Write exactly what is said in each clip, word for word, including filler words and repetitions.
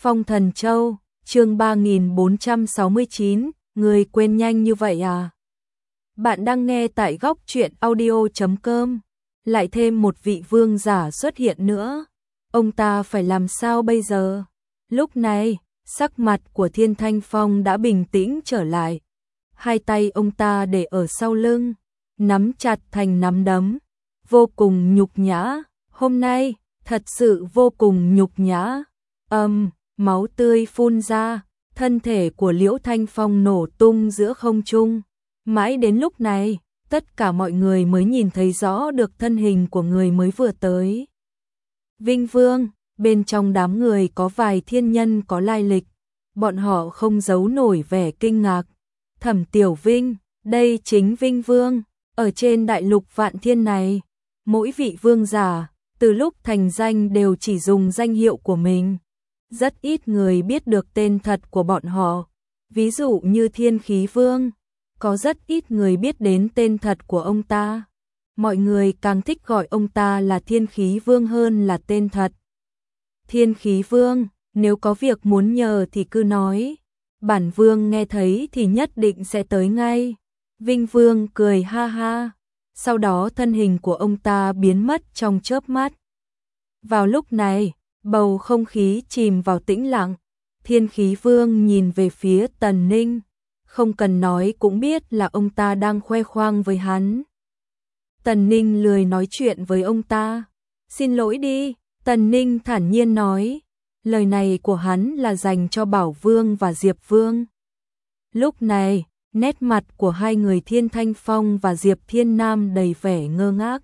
Phong Thần Châu, chương ba nghìn bốn trăm sáu mươi chín, người quên nhanh như vậy à? Bạn đang nghe tại góc truyện audio chấm com. Lại thêm một vị vương giả xuất hiện nữa. Ông ta phải làm sao bây giờ? Lúc này, sắc mặt của Thiên Thanh Phong đã bình tĩnh trở lại. Hai tay ông ta để ở sau lưng, nắm chặt thành nắm đấm. Vô cùng nhục nhã. Hôm nay, thật sự vô cùng nhục nhã. Âm, máu tươi phun ra, thân thể của Liễu Thanh Phong nổ tung giữa không trung. Mãi đến lúc này, tất cả mọi người mới nhìn thấy rõ được thân hình của người mới vừa tới. Vinh Vương, bên trong đám người có vài thiên nhân có lai lịch, bọn họ không giấu nổi vẻ kinh ngạc. Thẩm Tiểu Vinh, đây chính Vinh Vương, ở trên đại lục vạn thiên này, mỗi vị vương giả, từ lúc thành danh đều chỉ dùng danh hiệu của mình. Rất ít người biết được tên thật của bọn họ, ví dụ như Thiên Khí Vương, có rất ít người biết đến tên thật của ông ta. Mọi người càng thích gọi ông ta là Thiên Khí Vương hơn là tên thật. Thiên Khí Vương, nếu có việc muốn nhờ thì cứ nói, bản vương nghe thấy thì nhất định sẽ tới ngay. Vinh Vương cười ha ha, sau đó thân hình của ông ta biến mất trong chớp mắt. Vào lúc này, bầu không khí chìm vào tĩnh lặng. Thiên Khí Vương nhìn về phía Tần Ninh, không cần nói cũng biết là ông ta đang khoe khoang với hắn. Tần Ninh lười nói chuyện với ông ta. Xin lỗi đi, Tần Ninh thản nhiên nói. Lời này của hắn là dành cho Bảo Vương và Diệp Vương. Lúc này, nét mặt của hai người Thiên Thanh Phong và Diệp Thiên Nam đầy vẻ ngơ ngác.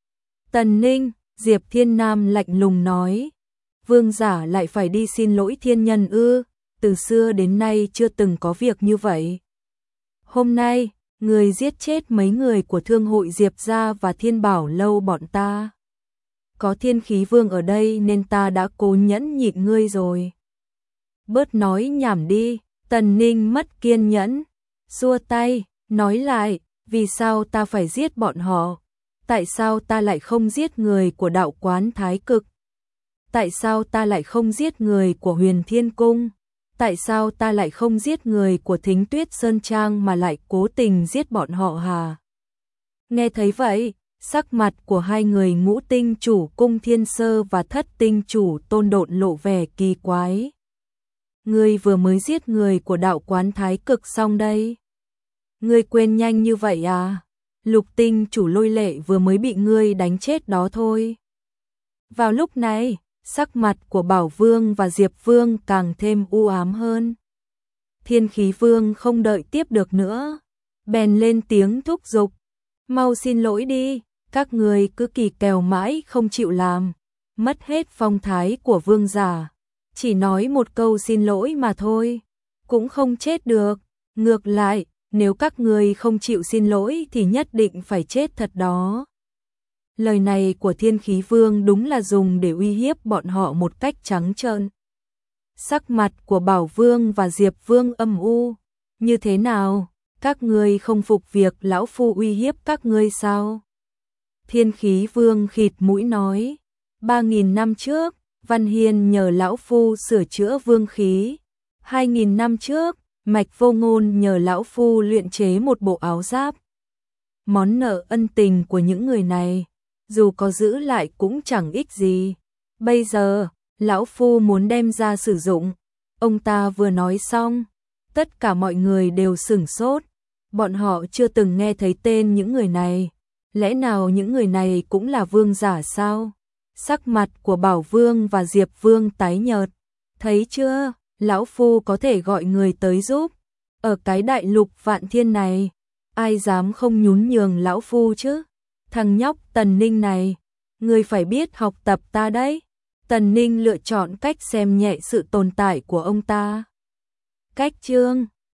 Tần Ninh, Diệp Thiên Nam lạnh lùng nói. Vương giả lại phải đi xin lỗi thiên nhân ư? Từ xưa đến nay chưa từng có việc như vậy. Hôm nay, người giết chết mấy người của thương hội Diệp gia và Thiên Bảo lâu bọn ta. Có Thiên Khí Vương ở đây nên ta đã cố nhẫn nhịn ngươi rồi. Bớt nói nhảm đi, Tần Ninh mất kiên nhẫn. Xua tay, nói lại, vì sao ta phải giết bọn họ? Tại sao ta lại không giết người của đạo quán Thái Cực? Tại sao ta lại không giết người của Huyền Thiên Cung? Tại sao ta lại không giết người của Thính Tuyết Sơn Trang mà lại cố tình giết bọn họ hả? Nghe thấy vậy, sắc mặt của hai người Ngũ Tinh chủ Cung Thiên Sơ và Thất Tinh chủ Tôn Độn lộ vẻ kỳ quái. Ngươi vừa mới giết người của đạo quán Thái Cực xong đây. Ngươi quên nhanh như vậy à? Lục Tinh chủ Lôi Lệ vừa mới bị ngươi đánh chết đó thôi. Vào lúc này, sắc mặt của Bảo Vương và Diệp Vương càng thêm u ám hơn. Thiên Khí Vương không đợi tiếp được nữa, bèn lên tiếng thúc giục. Mau xin lỗi đi, các người cứ kỳ kèo mãi không chịu làm, mất hết phong thái của vương giả. Chỉ nói một câu xin lỗi mà thôi, cũng không chết được. Ngược lại, nếu các người không chịu xin lỗi thì nhất định phải chết thật đó. Lời này của Thiên Khí Vương đúng là dùng để uy hiếp bọn họ một cách trắng trợn. Sắc mặt của Bảo Vương và Diệp Vương âm u. Như thế nào? Các ngươi không phục việc lão phu uy hiếp các ngươi sao? Thiên Khí Vương khịt mũi nói. Ba nghìn năm trước, Văn Hiên nhờ lão phu sửa chữa vương khí. Hai nghìn năm trước, Mạch Vô Ngôn nhờ lão phu luyện chế một bộ áo giáp. Món nợ ân tình của những người này, dù có giữ lại cũng chẳng ích gì. Bây giờ, lão phu muốn đem ra sử dụng. Ông ta vừa nói xong, tất cả mọi người đều sửng sốt. Bọn họ chưa từng nghe thấy tên những người này. Lẽ nào những người này cũng là vương giả sao? Sắc mặt của Bảo Vương và Diệp Vương tái nhợt. Thấy chưa, lão phu có thể gọi người tới giúp. Ở cái đại lục vạn thiên này, ai dám không nhún nhường lão phu chứ? Thằng nhóc Tần Ninh này, ngươi phải biết học tập ta đấy. Tần Ninh lựa chọn cách xem nhẹ sự tồn tại của ông ta. Cách chương